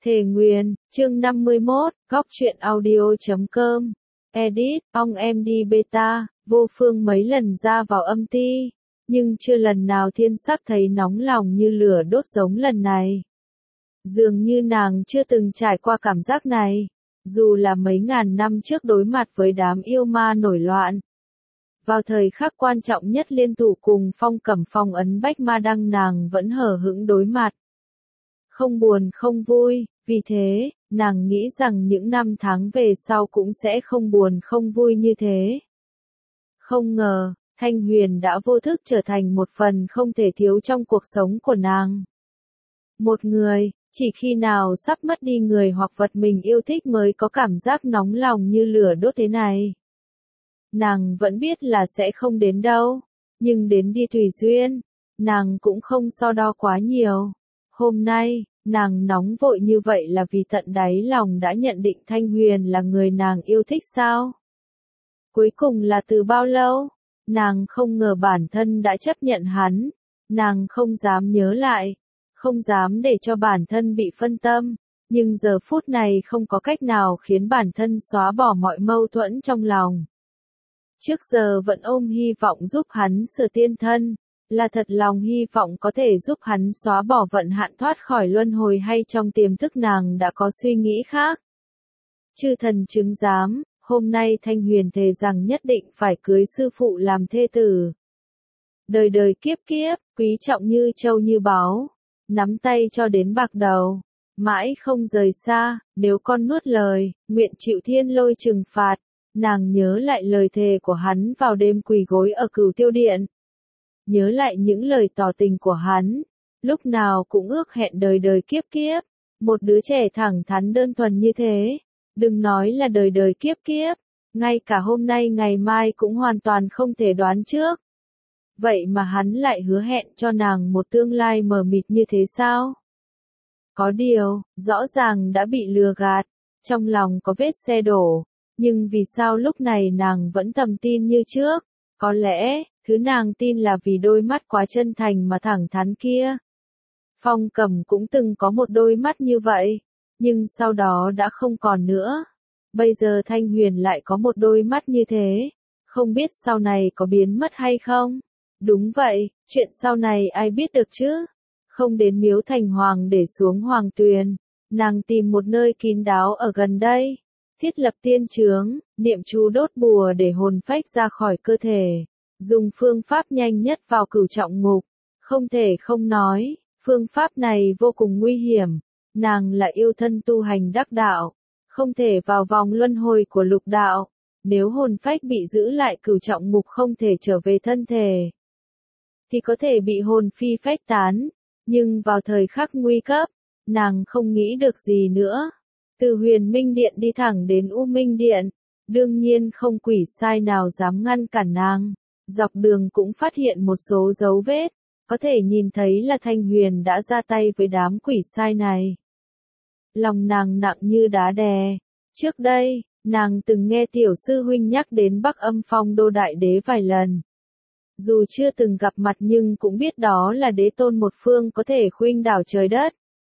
Thề Nguyền, chương 51, góc truyện audio.com. Edit, ong em đi beta, vô phương mấy lần ra vào âm ty, nhưng chưa lần nào thiên sắc thấy nóng lòng như lửa đốt giống lần này. Dường như nàng chưa từng trải qua cảm giác này, dù là mấy ngàn năm trước đối mặt với đám yêu ma nổi loạn. Vào thời khắc quan trọng nhất liên thủ cùng Phong Cẩm phong ấn Bách Ma Đăng, nàng vẫn hờ hững đối mặt. Không buồn không vui, vì thế, nàng nghĩ rằng những năm tháng về sau cũng sẽ không buồn không vui như thế. Không ngờ, Thanh Huyền đã vô thức trở thành một phần không thể thiếu trong cuộc sống của nàng. Một người, chỉ khi nào sắp mất đi người hoặc vật mình yêu thích mới có cảm giác nóng lòng như lửa đốt thế này. Nàng vẫn biết là sẽ không đến đâu, nhưng đến đi tùy duyên, nàng cũng không so đo quá nhiều. Hôm nay, nàng nóng vội như vậy là vì tận đáy lòng đã nhận định Thanh Huyền là người nàng yêu thích sao? Cuối cùng là từ bao lâu? Nàng không ngờ bản thân đã chấp nhận hắn, nàng không dám nhớ lại, không dám để cho bản thân bị phân tâm, nhưng giờ phút này không có cách nào khiến bản thân xóa bỏ mọi mâu thuẫn trong lòng. Trước giờ vẫn ôm hy vọng giúp hắn sửa tiên thân, là thật lòng hy vọng có thể giúp hắn xóa bỏ vận hạn thoát khỏi luân hồi, hay trong tiềm thức nàng đã có suy nghĩ khác. Chư thần chứng giám, hôm nay Thanh Huyền thề rằng nhất định phải cưới sư phụ làm thê tử. Đời đời kiếp kiếp, quý trọng như châu như báu, nắm tay cho đến bạc đầu, mãi không rời xa, nếu con nuốt lời, nguyện chịu thiên lôi trừng phạt. Nàng nhớ lại lời thề của hắn vào đêm quỳ gối ở Cửu Tiêu Điện. Nhớ lại những lời tỏ tình của hắn, lúc nào cũng ước hẹn đời đời kiếp kiếp. Một đứa trẻ thẳng thắn đơn thuần như thế, đừng nói là đời đời kiếp kiếp, ngay cả hôm nay ngày mai cũng hoàn toàn không thể đoán trước. Vậy mà hắn lại hứa hẹn cho nàng một tương lai mờ mịt như thế sao? Có điều, rõ ràng đã bị lừa gạt, trong lòng có vết xe đổ. Nhưng vì sao lúc này nàng vẫn thầm tin như trước? Có lẽ, thứ nàng tin là vì đôi mắt quá chân thành mà thẳng thắn kia. Phong Cẩm cũng từng có một đôi mắt như vậy, nhưng sau đó đã không còn nữa. Bây giờ Thanh Huyền lại có một đôi mắt như thế, không biết sau này có biến mất hay không? Đúng vậy, chuyện sau này ai biết được chứ? Không đến Miếu Thành Hoàng để xuống Hoàng Tuyền, nàng tìm một nơi kín đáo ở gần đây. Thiết lập tiên chướng, niệm chú đốt bùa để hồn phách ra khỏi cơ thể, dùng phương pháp nhanh nhất vào cửu trọng ngục. Không thể không nói, phương pháp này vô cùng nguy hiểm. Nàng là yêu thân tu hành đắc đạo, không thể vào vòng luân hồi của lục đạo. Nếu hồn phách bị giữ lại cửu trọng ngục không thể trở về thân thể, thì có thể bị hồn phi phách tán. Nhưng vào thời khắc nguy cấp, nàng không nghĩ được gì nữa. Từ Huyền Minh Điện đi thẳng đến U Minh Điện, đương nhiên không quỷ sai nào dám ngăn cản nàng. Dọc đường cũng phát hiện một số dấu vết, có thể nhìn thấy là Thanh Huyền đã ra tay với đám quỷ sai này. Lòng nàng nặng như đá đè. Trước đây, nàng từng nghe tiểu sư huynh nhắc đến Bắc Âm Phong Đô Đại Đế vài lần. Dù chưa từng gặp mặt nhưng cũng biết đó là đế tôn một phương có thể khuynh đảo trời đất,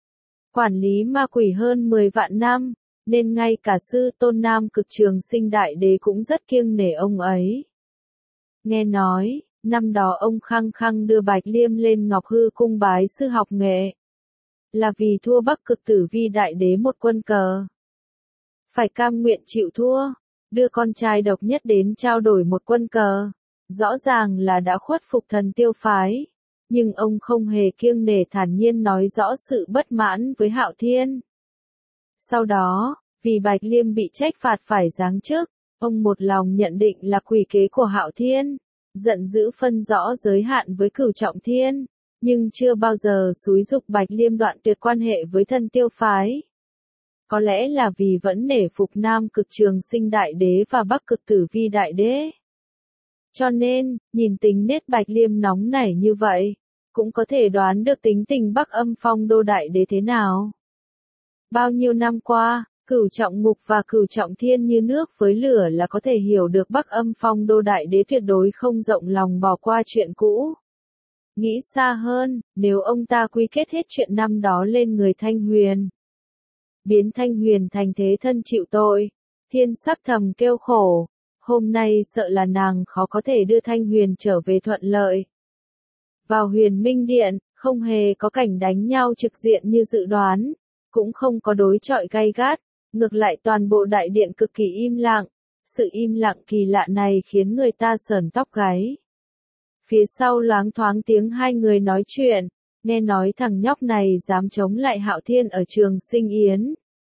quản lý ma quỷ hơn 10 vạn năm, nên ngay cả sư tôn Nam Cực Trường Sinh Đại Đế cũng rất kiêng nể ông ấy. Nghe nói, năm đó ông khăng khăng đưa Bạch Liêm lên Ngọc Hư cung bái sư học nghệ, là vì thua Bắc Cực Tử Vi Đại Đế một quân cờ. Phải cam nguyện chịu thua, đưa con trai độc nhất đến trao đổi một quân cờ, rõ ràng là đã khuất phục Thần Tiêu phái. Nhưng ông không hề kiêng nể, thản nhiên nói rõ sự bất mãn với Hạo Thiên. Sau đó, vì Bạch Liêm bị trách phạt phải giáng chức, ông một lòng nhận định là quỷ kế của Hạo Thiên, giận dữ phân rõ giới hạn với Cửu Trọng Thiên, nhưng chưa bao giờ xúi giục Bạch Liêm đoạn tuyệt quan hệ với Thần Tiêu phái. Có lẽ là vì vẫn nể phục Nam Cực Trường Sinh Đại Đế và Bắc Cực Tử Vi Đại Đế. Cho nên, nhìn tính nết Bạch Liêm nóng nảy như vậy, cũng có thể đoán được tính tình Bắc Âm Phong Đô Đại Đế thế nào. Bao nhiêu năm qua, Cửu Trọng Ngục và Cửu Trọng Thiên như nước với lửa là có thể hiểu được Bắc Âm Phong Đô Đại Đế tuyệt đối không rộng lòng bỏ qua chuyện cũ. Nghĩ xa hơn, nếu ông ta quy kết hết chuyện năm đó lên người Thanh Huyền, biến Thanh Huyền thành thế thân chịu tội. Thiên sắc thầm kêu khổ, hôm nay sợ là nàng khó có thể đưa Thanh Huyền trở về thuận lợi. Vào Huyền Minh Điện, không hề có cảnh đánh nhau trực diện như dự đoán, cũng không có đối chọi gay gắt, ngược lại toàn bộ đại điện cực kỳ im lặng. Sự im lặng kỳ lạ này khiến người ta sởn tóc gáy. Phía sau loáng thoáng tiếng hai người nói chuyện, nghe nói thằng nhóc này dám chống lại Hạo Thiên ở Trường Sinh Yến.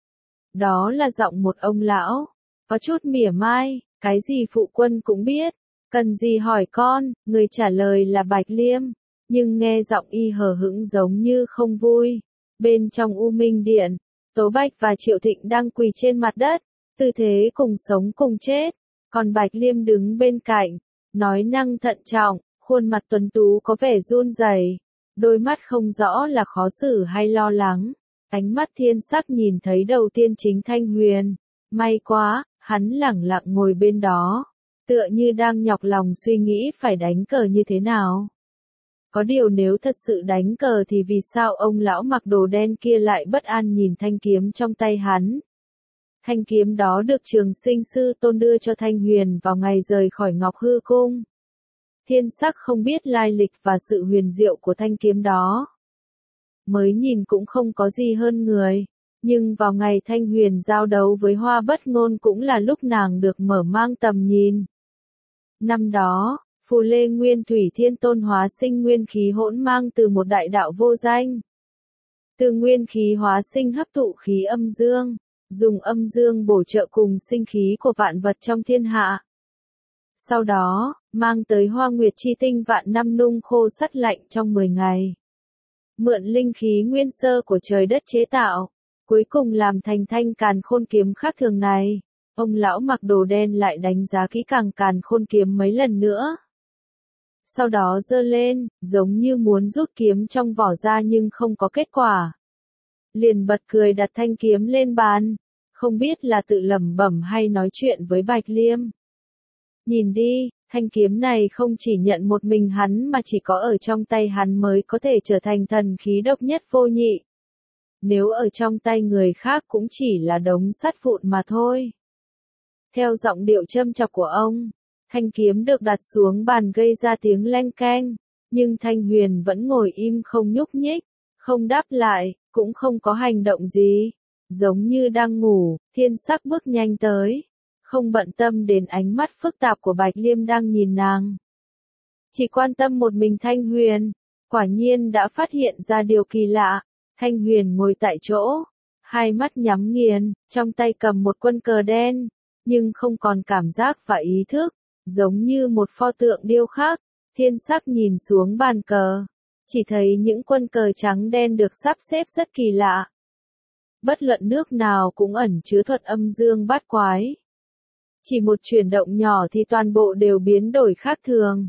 Đó là giọng một ông lão, có chút mỉa mai, cái gì phụ quân cũng biết, cần gì hỏi con, người trả lời là Bạch Liêm, nhưng nghe giọng y hờ hững giống như không vui. Bên trong U Minh Điện, Tố Bạch và Triệu Thịnh đang quỳ trên mặt đất, tư thế cùng sống cùng chết, còn Bạch Liêm đứng bên cạnh, nói năng thận trọng, khuôn mặt tuấn tú có vẻ run rẩy, đôi mắt không rõ là khó xử hay lo lắng. Ánh mắt Thiên Sắc nhìn thấy đầu tiên chính Thanh Huyền, may quá, hắn lẳng lặng ngồi bên đó, tựa như đang nhọc lòng suy nghĩ phải đánh cờ như thế nào. Có điều nếu thật sự đánh cờ thì vì sao ông lão mặc đồ đen kia lại bất an nhìn thanh kiếm trong tay hắn? Thanh kiếm đó được Trường Sinh Sư Tôn đưa cho Thanh Huyền vào ngày rời khỏi Ngọc Hư Cung. Thiên Sắc không biết lai lịch và sự huyền diệu của thanh kiếm đó. Mới nhìn cũng không có gì hơn người, nhưng vào ngày Thanh Huyền giao đấu với Hoa Bất Ngôn cũng là lúc nàng được mở mang tầm nhìn. Năm đó, Phù Lê Nguyên Thủy Thiên Tôn hóa sinh nguyên khí hỗn mang từ một đại đạo vô danh. Từ nguyên khí hóa sinh hấp thụ khí âm dương, dùng âm dương bổ trợ cùng sinh khí của vạn vật trong thiên hạ. Sau đó, mang tới Hoa Nguyệt chi tinh vạn năm nung khô sắt lạnh trong 10 ngày. Mượn linh khí nguyên sơ của trời đất chế tạo, cuối cùng làm thành thanh càn khôn kiếm khác thường này. Ông lão mặc đồ đen lại đánh giá kỹ càng càn khôn kiếm mấy lần nữa. Sau đó giơ lên, giống như muốn rút kiếm trong vỏ ra nhưng không có kết quả. Liền bật cười đặt thanh kiếm lên bàn, không biết là tự lẩm bẩm hay nói chuyện với Bạch Liêm. Nhìn đi, thanh kiếm này không chỉ nhận một mình hắn mà chỉ có ở trong tay hắn mới có thể trở thành thần khí độc nhất vô nhị. Nếu ở trong tay người khác cũng chỉ là đống sắt vụn mà thôi. Theo giọng điệu châm chọc của ông, thanh kiếm được đặt xuống bàn gây ra tiếng leng keng, nhưng Thanh Huyền vẫn ngồi im không nhúc nhích, không đáp lại, cũng không có hành động gì, giống như đang ngủ. Thiên Sắc bước nhanh tới, không bận tâm đến ánh mắt phức tạp của Bạch Liêm đang nhìn nàng. Chỉ quan tâm một mình Thanh Huyền, quả nhiên đã phát hiện ra điều kỳ lạ. Thanh Huyền ngồi tại chỗ, hai mắt nhắm nghiền, trong tay cầm một quân cờ đen, nhưng không còn cảm giác và ý thức, giống như một pho tượng điêu khắc. Thiên Sắc nhìn xuống bàn cờ, chỉ thấy những quân cờ trắng đen được sắp xếp rất kỳ lạ. Bất luận nước nào cũng ẩn chứa thuật âm dương bát quái. Chỉ một chuyển động nhỏ thì toàn bộ đều biến đổi khác thường.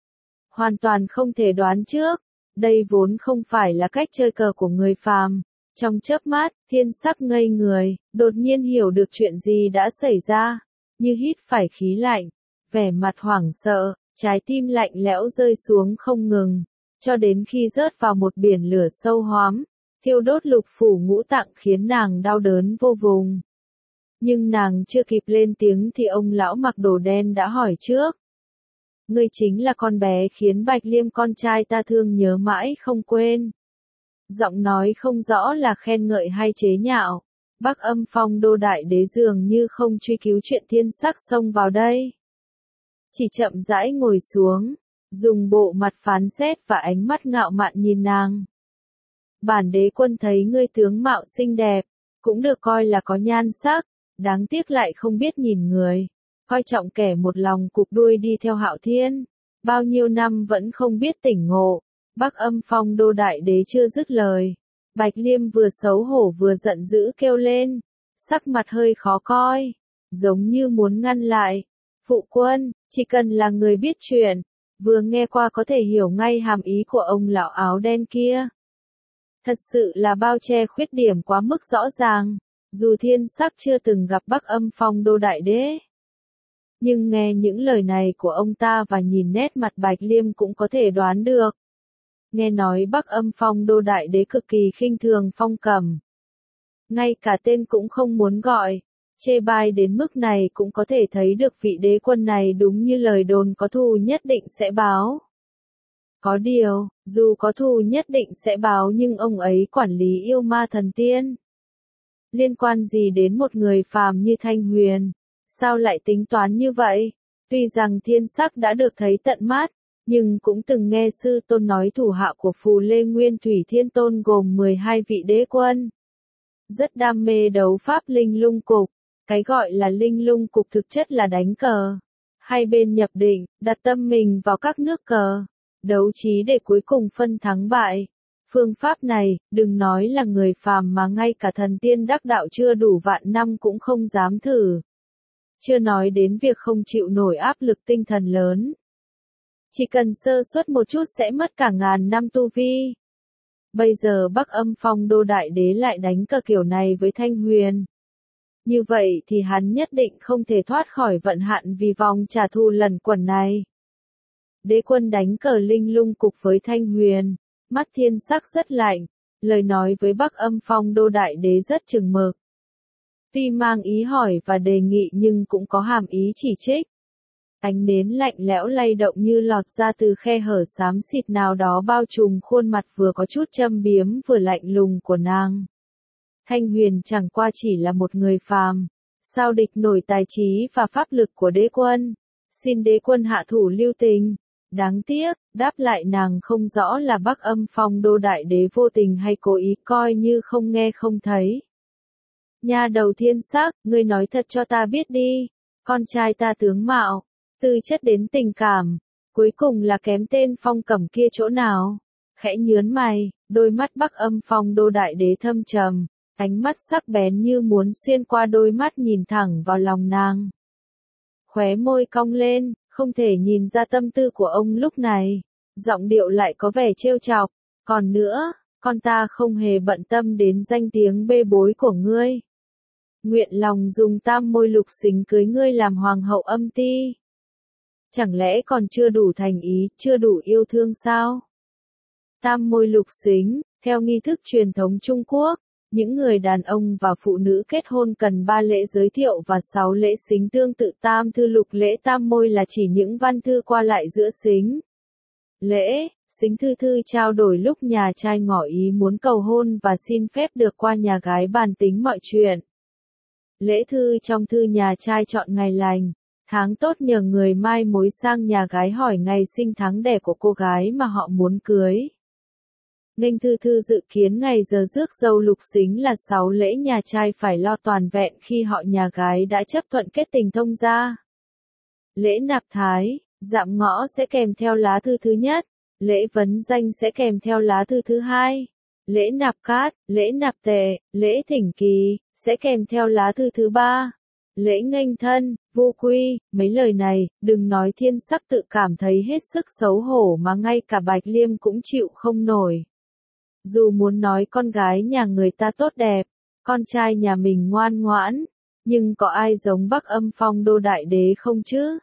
Hoàn toàn không thể đoán trước, đây vốn không phải là cách chơi cờ của người phàm. Trong chớp mắt, Thiên Sắc ngây người, đột nhiên hiểu được chuyện gì đã xảy ra, như hít phải khí lạnh, vẻ mặt hoảng sợ, trái tim lạnh lẽo rơi xuống không ngừng, cho đến khi rớt vào một biển lửa sâu hoắm, thiêu đốt lục phủ ngũ tạng khiến nàng đau đớn vô vùng. Nhưng nàng chưa kịp lên tiếng thì ông lão mặc đồ đen đã hỏi trước. Ngươi chính là con bé khiến Bạch Liêm con trai ta thương nhớ mãi không quên. Giọng nói không rõ là khen ngợi hay chế nhạo. Bắc Âm Phong Đô Đại Đế dường như không truy cứu chuyện Thiên Sắc xông vào đây. Chỉ chậm rãi ngồi xuống, dùng bộ mặt phán xét và ánh mắt ngạo mạn nhìn nàng. Bản đế quân thấy ngươi tướng mạo xinh đẹp, cũng được coi là có nhan sắc, đáng tiếc lại không biết nhìn người, coi trọng kẻ một lòng cụp đuôi đi theo Hạo Thiên, bao nhiêu năm vẫn không biết tỉnh ngộ. Bắc Âm Phong Đô Đại Đế chưa dứt lời, Bạch Liêm vừa xấu hổ vừa giận dữ kêu lên, sắc mặt hơi khó coi, giống như muốn ngăn lại. Phụ quân, chỉ cần là người biết chuyện, vừa nghe qua có thể hiểu ngay hàm ý của ông lão áo đen kia. Thật sự là bao che khuyết điểm quá mức rõ ràng, dù Thiên Sắc chưa từng gặp Bắc Âm Phong Đô Đại Đế. Nhưng nghe những lời này của ông ta và nhìn nét mặt Bạch Liêm cũng có thể đoán được. Nghe nói Bắc Âm Phong Đô Đại Đế cực kỳ khinh thường Phong Cẩm. ngay cả tên cũng không muốn gọi. Chê bai đến mức này cũng có thể thấy được vị đế quân này đúng như lời đồn có thù nhất định sẽ báo. Có điều, dù có thù nhất định sẽ báo nhưng ông ấy quản lý yêu ma thần tiên. Liên quan gì đến một người phàm như Thanh Huyền? Sao lại tính toán như vậy? Tuy rằng thiên sắc đã được thấy tận mắt, nhưng cũng từng nghe sư tôn nói thủ hạ của Phù Lê Nguyên Thủy Thiên Tôn gồm 12 vị đế quân. Rất đam mê đấu pháp linh lung cục. Cái gọi là linh lung cục thực chất là đánh cờ. Hai bên nhập định, đặt tâm mình vào các nước cờ. Đấu trí để cuối cùng phân thắng bại. Phương pháp này, đừng nói là người phàm mà ngay cả thần tiên đắc đạo chưa đủ vạn năm cũng không dám thử. Chưa nói đến việc không chịu nổi áp lực tinh thần lớn. Chỉ cần sơ suất một chút sẽ mất cả ngàn năm tu vi. Bây giờ Bắc Âm Phong Đô Đại Đế lại đánh cờ kiểu này với Thanh Huyền. Như vậy thì hắn nhất định không thể thoát khỏi vận hạn vì vòng trả thù lần quẩn này. Đế quân đánh cờ linh lung cục với Thanh Huyền, mắt thiên sắc rất lạnh, lời nói với Bắc Âm Phong Đô Đại Đế rất chừng mực. Tuy mang ý hỏi và đề nghị nhưng cũng có hàm ý chỉ trích. Ánh nến lạnh lẽo lay động như lọt ra từ khe hở xám xịt nào đó bao trùm khuôn mặt vừa có chút châm biếm vừa lạnh lùng của nàng. Thanh Huyền chẳng qua chỉ là một người phàm, sao địch nổi tài trí và pháp lực của đế quân, xin đế quân hạ thủ lưu tình. Đáng tiếc, đáp lại nàng không rõ là Bắc Âm Phong Đô Đại Đế vô tình hay cố ý coi như không nghe không thấy. Nha đầu thiên sắc, ngươi nói thật cho ta biết đi, con trai ta tướng mạo, từ chất đến tình cảm, cuối cùng là kém tên Phong Cẩm kia chỗ nào? Khẽ nhướng mày, đôi mắt Bắc Âm Phong Đô Đại Đế thâm trầm, ánh mắt sắc bén như muốn xuyên qua đôi mắt nhìn thẳng vào lòng nàng. Khóe môi cong lên, không thể nhìn ra tâm tư của ông lúc này, giọng điệu lại có vẻ trêu chọc, còn nữa, con ta không hề bận tâm đến danh tiếng bê bối của ngươi. Nguyện lòng dùng tam môi lục xính cưới ngươi làm hoàng hậu Âm Ti. Chẳng lẽ còn chưa đủ thành ý, chưa đủ yêu thương sao? Tam môi lục xính, theo nghi thức truyền thống Trung Quốc, những người đàn ông và phụ nữ kết hôn cần 3 lễ giới thiệu và 6 lễ xính tương tự. Tam thư lục lễ tam môi là chỉ những văn thư qua lại giữa xính lễ, xính thư trao đổi lúc nhà trai ngỏ ý muốn cầu hôn và xin phép được qua nhà gái bàn tính mọi chuyện. Lễ thư trong thư nhà trai chọn ngày lành, tháng tốt nhờ người mai mối sang nhà gái hỏi ngày sinh tháng đẻ của cô gái mà họ muốn cưới. Nghênh thư dự kiến ngày giờ rước dâu lục xính là 6 lễ nhà trai phải lo toàn vẹn khi họ nhà gái đã chấp thuận kết tình thông gia. Lễ nạp thái, dạm ngõ sẽ kèm theo lá thư thứ nhất, lễ vấn danh sẽ kèm theo lá thư thứ hai, lễ nạp cát, lễ nạp tệ, lễ thỉnh kỳ, sẽ kèm theo lá thư thứ ba. Lễ nghênh thân, vô quy, mấy lời này, đừng nói thiên sắc tự cảm thấy hết sức xấu hổ mà ngay cả Bạch Liêm cũng chịu không nổi. Dù muốn nói con gái nhà người ta tốt đẹp, con trai nhà mình ngoan ngoãn, nhưng có ai giống Bắc Âm Phong Đô Đại Đế không chứ?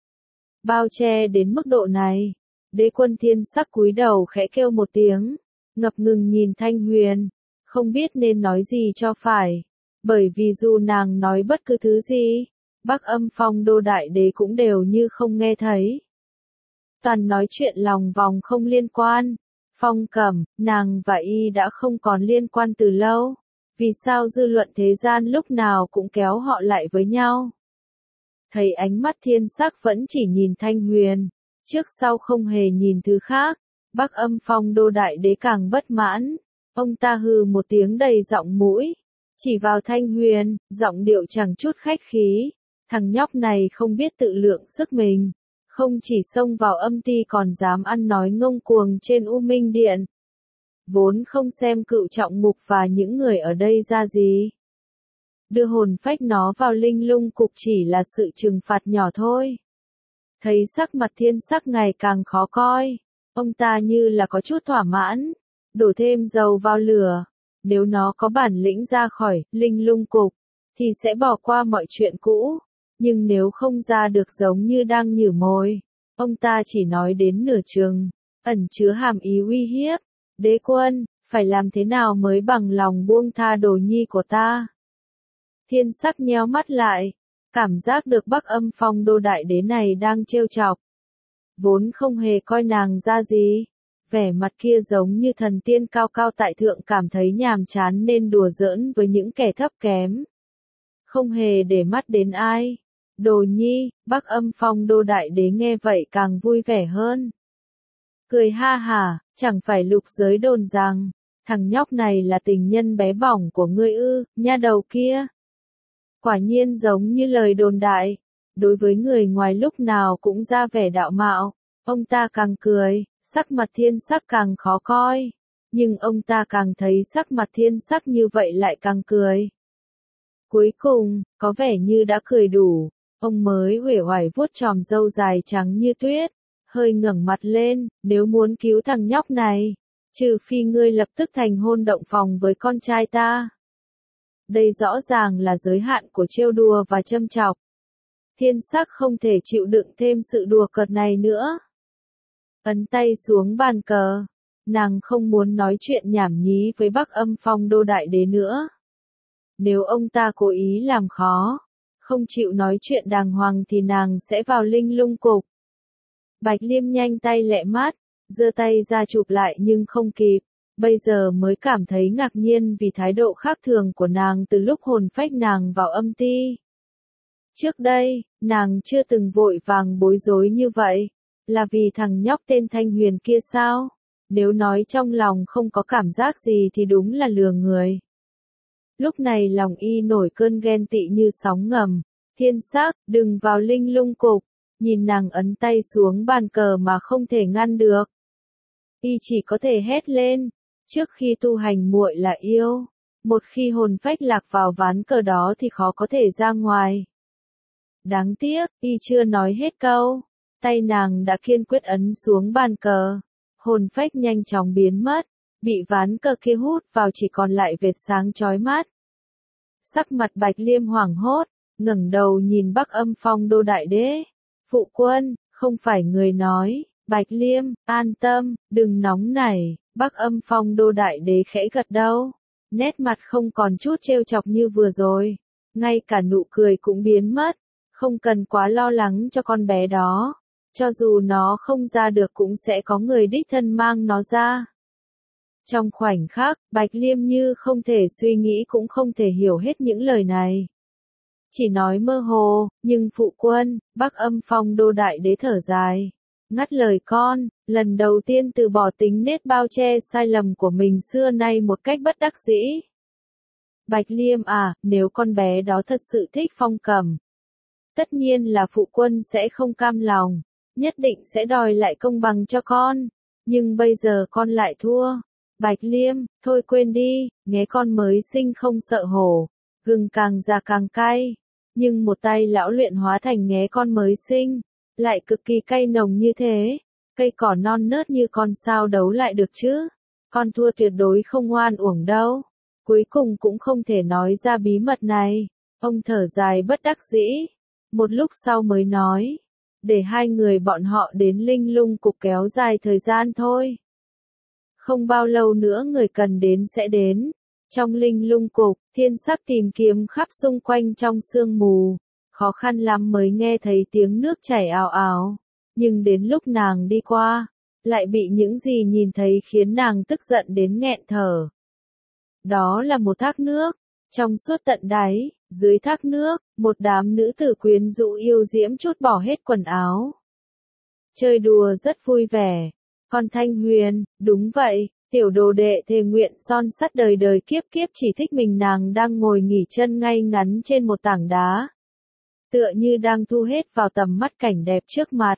Bao che đến mức độ này, đế quân thiên sắc cúi đầu khẽ kêu một tiếng, ngập ngừng nhìn Thanh Huyền, không biết nên nói gì cho phải, bởi vì dù nàng nói bất cứ thứ gì, Bắc Âm Phong Đô Đại Đế cũng đều như không nghe thấy. Toàn nói chuyện lòng vòng không liên quan. Phong Cẩm, nàng và y đã không còn liên quan từ lâu, vì sao dư luận thế gian lúc nào cũng kéo họ lại với nhau? Thấy ánh mắt thiên sắc vẫn chỉ nhìn Thanh Huyền, trước sau không hề nhìn thứ khác, Bắc Âm Phong Đô Đại Đế càng bất mãn, ông ta hừ một tiếng đầy giọng mũi, chỉ vào Thanh Huyền, giọng điệu chẳng chút khách khí, thằng nhóc này không biết tự lượng sức mình. Không chỉ xông vào Âm Ti còn dám ăn nói ngông cuồng trên U Minh Điện. Vốn không xem Cựu Trọng Mục và những người ở đây ra gì. Đưa hồn phách nó vào linh lung cục chỉ là sự trừng phạt nhỏ thôi. Thấy sắc mặt thiên sắc ngày càng khó coi, ông ta như là có chút thỏa mãn, đổ thêm dầu vào lửa. Nếu nó có bản lĩnh ra khỏi linh lung cục, thì sẽ bỏ qua mọi chuyện cũ. Nhưng nếu không ra được giống như đang nhử mồi, ông ta chỉ nói đến nửa chừng, ẩn chứa hàm ý uy hiếp. Đế quân, phải làm thế nào mới bằng lòng buông tha Đồ Nhi của ta? Thiên Sắc nheo mắt lại, cảm giác được Bắc Âm Phong Đô đại đế này đang trêu chọc. Vốn không hề coi nàng ra gì, vẻ mặt kia giống như thần tiên cao cao tại thượng cảm thấy nhàm chán nên đùa giỡn với những kẻ thấp kém. Không hề để mắt đến ai. Đồ Nhi, Bắc Âm Phong Đô đại đế nghe vậy càng vui vẻ hơn. Cười ha hả, chẳng phải lục giới đồn rằng, thằng nhóc này là tình nhân bé bỏng của ngươi ư, nha đầu kia. Quả nhiên giống như lời đồn đại, đối với người ngoài lúc nào cũng ra vẻ đạo mạo, ông ta càng cười, sắc mặt Thiên Sắc càng khó coi, nhưng ông ta càng thấy sắc mặt Thiên Sắc như vậy lại càng cười. Cuối cùng, có vẻ như đã cười đủ, ông mới uể oải vuốt chòm râu dài trắng như tuyết, hơi ngẩng mặt lên, nếu muốn cứu thằng nhóc này, trừ phi ngươi lập tức thành hôn động phòng với con trai ta. Đây rõ ràng là giới hạn của trêu đùa và châm chọc. Thiên Sắc không thể chịu đựng thêm sự đùa cợt này nữa. Ấn tay xuống bàn cờ, nàng không muốn nói chuyện nhảm nhí với Bắc Âm Phong Đô đại đế nữa. Nếu ông ta cố ý làm khó, không chịu nói chuyện đàng hoàng thì nàng sẽ vào Linh Lung Cục. Bạch Liêm nhanh tay lẹ mắt, giơ tay ra chụp lại nhưng không kịp, bây giờ mới cảm thấy ngạc nhiên vì thái độ khác thường của nàng từ lúc hồn phách nàng vào âm ti. Trước đây, nàng chưa từng vội vàng bối rối như vậy, là vì thằng nhóc tên Thanh Huyền kia sao? Nếu nói trong lòng không có cảm giác gì thì đúng là lừa người. Lúc này lòng y nổi cơn ghen tị như sóng ngầm. Thiên Sắc, đừng vào Linh Lung Cục. Nhìn nàng ấn tay xuống bàn cờ mà không thể ngăn được. Y chỉ có thể hét lên. Trước khi tu hành muội là yêu. Một khi hồn phách lạc vào ván cờ đó thì khó có thể ra ngoài. Đáng tiếc, y chưa nói hết câu. Tay nàng đã kiên quyết ấn xuống bàn cờ. Hồn phách nhanh chóng biến mất. Bị ván cờ kia hút vào chỉ còn lại vệt sáng chói mắt. Sắc mặt Bạch Liêm hoảng hốt, ngẩng đầu nhìn Bắc Âm Phong Đô đại đế. Phụ quân, không phải người nói, Bạch Liêm, an tâm, đừng nóng nảy. Bắc Âm Phong Đô đại đế khẽ gật đầu, nét mặt không còn chút trêu chọc như vừa rồi, ngay cả nụ cười cũng biến mất, không cần quá lo lắng cho con bé đó, cho dù nó không ra được cũng sẽ có người đích thân mang nó ra. Trong khoảnh khắc, Bạch Liêm như không thể suy nghĩ cũng không thể hiểu hết những lời này. Chỉ nói mơ hồ, nhưng phụ quân, Bắc Âm Phong Đô đại đế thở dài. Ngắt lời con, lần đầu tiên từ bỏ tính nết bao che sai lầm của mình xưa nay một cách bất đắc dĩ. Bạch Liêm à, nếu con bé đó thật sự thích Phong Cầm, tất nhiên là phụ quân sẽ không cam lòng, nhất định sẽ đòi lại công bằng cho con. Nhưng bây giờ con lại thua. Bạch Liêm, thôi quên đi, nghe con mới sinh không sợ hổ, gừng càng già càng cay. Nhưng một tay lão luyện hóa thành nghé con mới sinh, lại cực kỳ cay nồng như thế, cây cỏ non nớt như con sao đấu lại được chứ? Con thua tuyệt đối không oan uổng đâu. Cuối cùng cũng không thể nói ra bí mật này. Ông thở dài bất đắc dĩ. Một lúc sau mới nói, để hai người bọn họ đến Linh Lung Cục kéo dài thời gian thôi. Không bao lâu nữa người cần đến sẽ đến. Trong Linh Lung Cục, Thiên Sắc tìm kiếm khắp xung quanh trong sương mù. Khó khăn lắm mới nghe thấy tiếng nước chảy ào ào. Nhưng đến lúc nàng đi qua, lại bị những gì nhìn thấy khiến nàng tức giận đến nghẹn thở. Đó là một thác nước, trong suốt tận đáy, dưới thác nước, một đám nữ tử quyến rũ yêu diễm trút bỏ hết quần áo. Chơi đùa rất vui vẻ. Còn Thanh Huyền, đúng vậy, tiểu đồ đệ thề nguyện son sắt đời đời kiếp kiếp chỉ thích mình nàng đang ngồi nghỉ chân ngay ngắn trên một tảng đá. Tựa như đang thu hết vào tầm mắt cảnh đẹp trước mặt.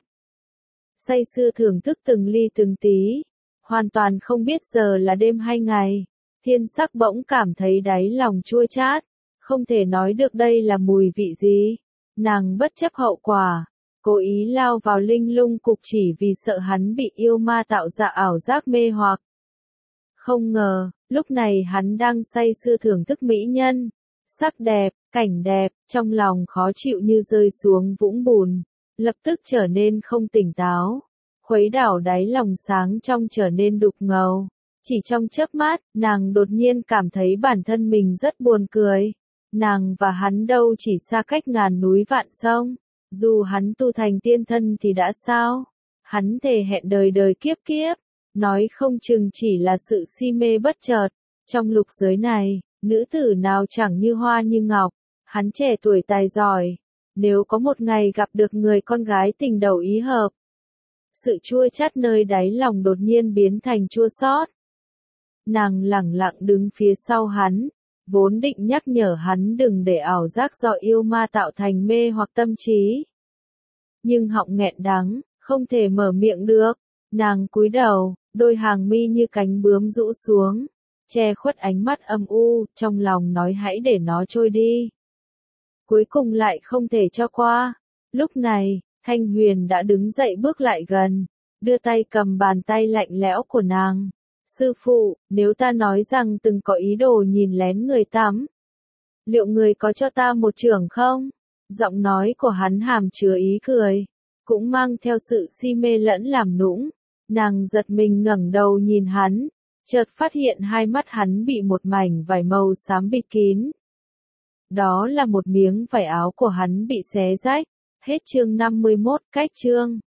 Say sưa thưởng thức từng ly từng tí, hoàn toàn không biết giờ là đêm hay ngày. Thiên Sắc bỗng cảm thấy đáy lòng chua chát, không thể nói được đây là mùi vị gì. Nàng bất chấp hậu quả, cố ý lao vào Linh Lung Cục chỉ vì sợ hắn bị yêu ma tạo ra ảo giác mê hoặc. Không ngờ, lúc này hắn đang say sưa thưởng thức mỹ nhân, sắc đẹp, cảnh đẹp, trong lòng khó chịu như rơi xuống vũng bùn, lập tức trở nên không tỉnh táo, khuấy đảo đáy lòng sáng trong trở nên đục ngầu, Chỉ trong chớp mắt, nàng đột nhiên cảm thấy bản thân mình rất buồn cười. Nàng và hắn đâu chỉ xa cách ngàn núi vạn sông. Dù hắn tu thành tiên thân thì đã sao? Hắn thề hẹn đời đời kiếp kiếp. Nói không chừng chỉ là sự si mê bất chợt. Trong lục giới này, nữ tử nào chẳng như hoa như ngọc. Hắn trẻ tuổi tài giỏi. Nếu có một ngày gặp được người con gái tình đầu ý hợp. Sự chua chát nơi đáy lòng đột nhiên biến thành chua xót. Nàng lẳng lặng đứng phía sau hắn, vốn định nhắc nhở hắn đừng để ảo giác do yêu ma tạo thành mê hoặc tâm trí. Nhưng họng nghẹn đắng, không thể mở miệng được. Nàng cúi đầu, đôi hàng mi như cánh bướm rũ xuống, che khuất ánh mắt âm u, trong lòng nói hãy để nó trôi đi. Cuối cùng lại không thể cho qua. Lúc này, Thanh Huyền đã đứng dậy bước lại gần, đưa tay cầm bàn tay lạnh lẽo của nàng. Sư phụ, nếu ta nói rằng từng có ý đồ nhìn lén người tắm, liệu người có cho ta một chưởng không? Giọng nói của hắn hàm chứa ý cười, cũng mang theo sự si mê lẫn làm nũng. Nàng giật mình ngẩng đầu nhìn hắn, chợt phát hiện hai mắt hắn bị một mảnh vải màu xám bịt kín. Đó là một miếng vải áo của hắn bị xé rách. Hết chương 51, cách chương.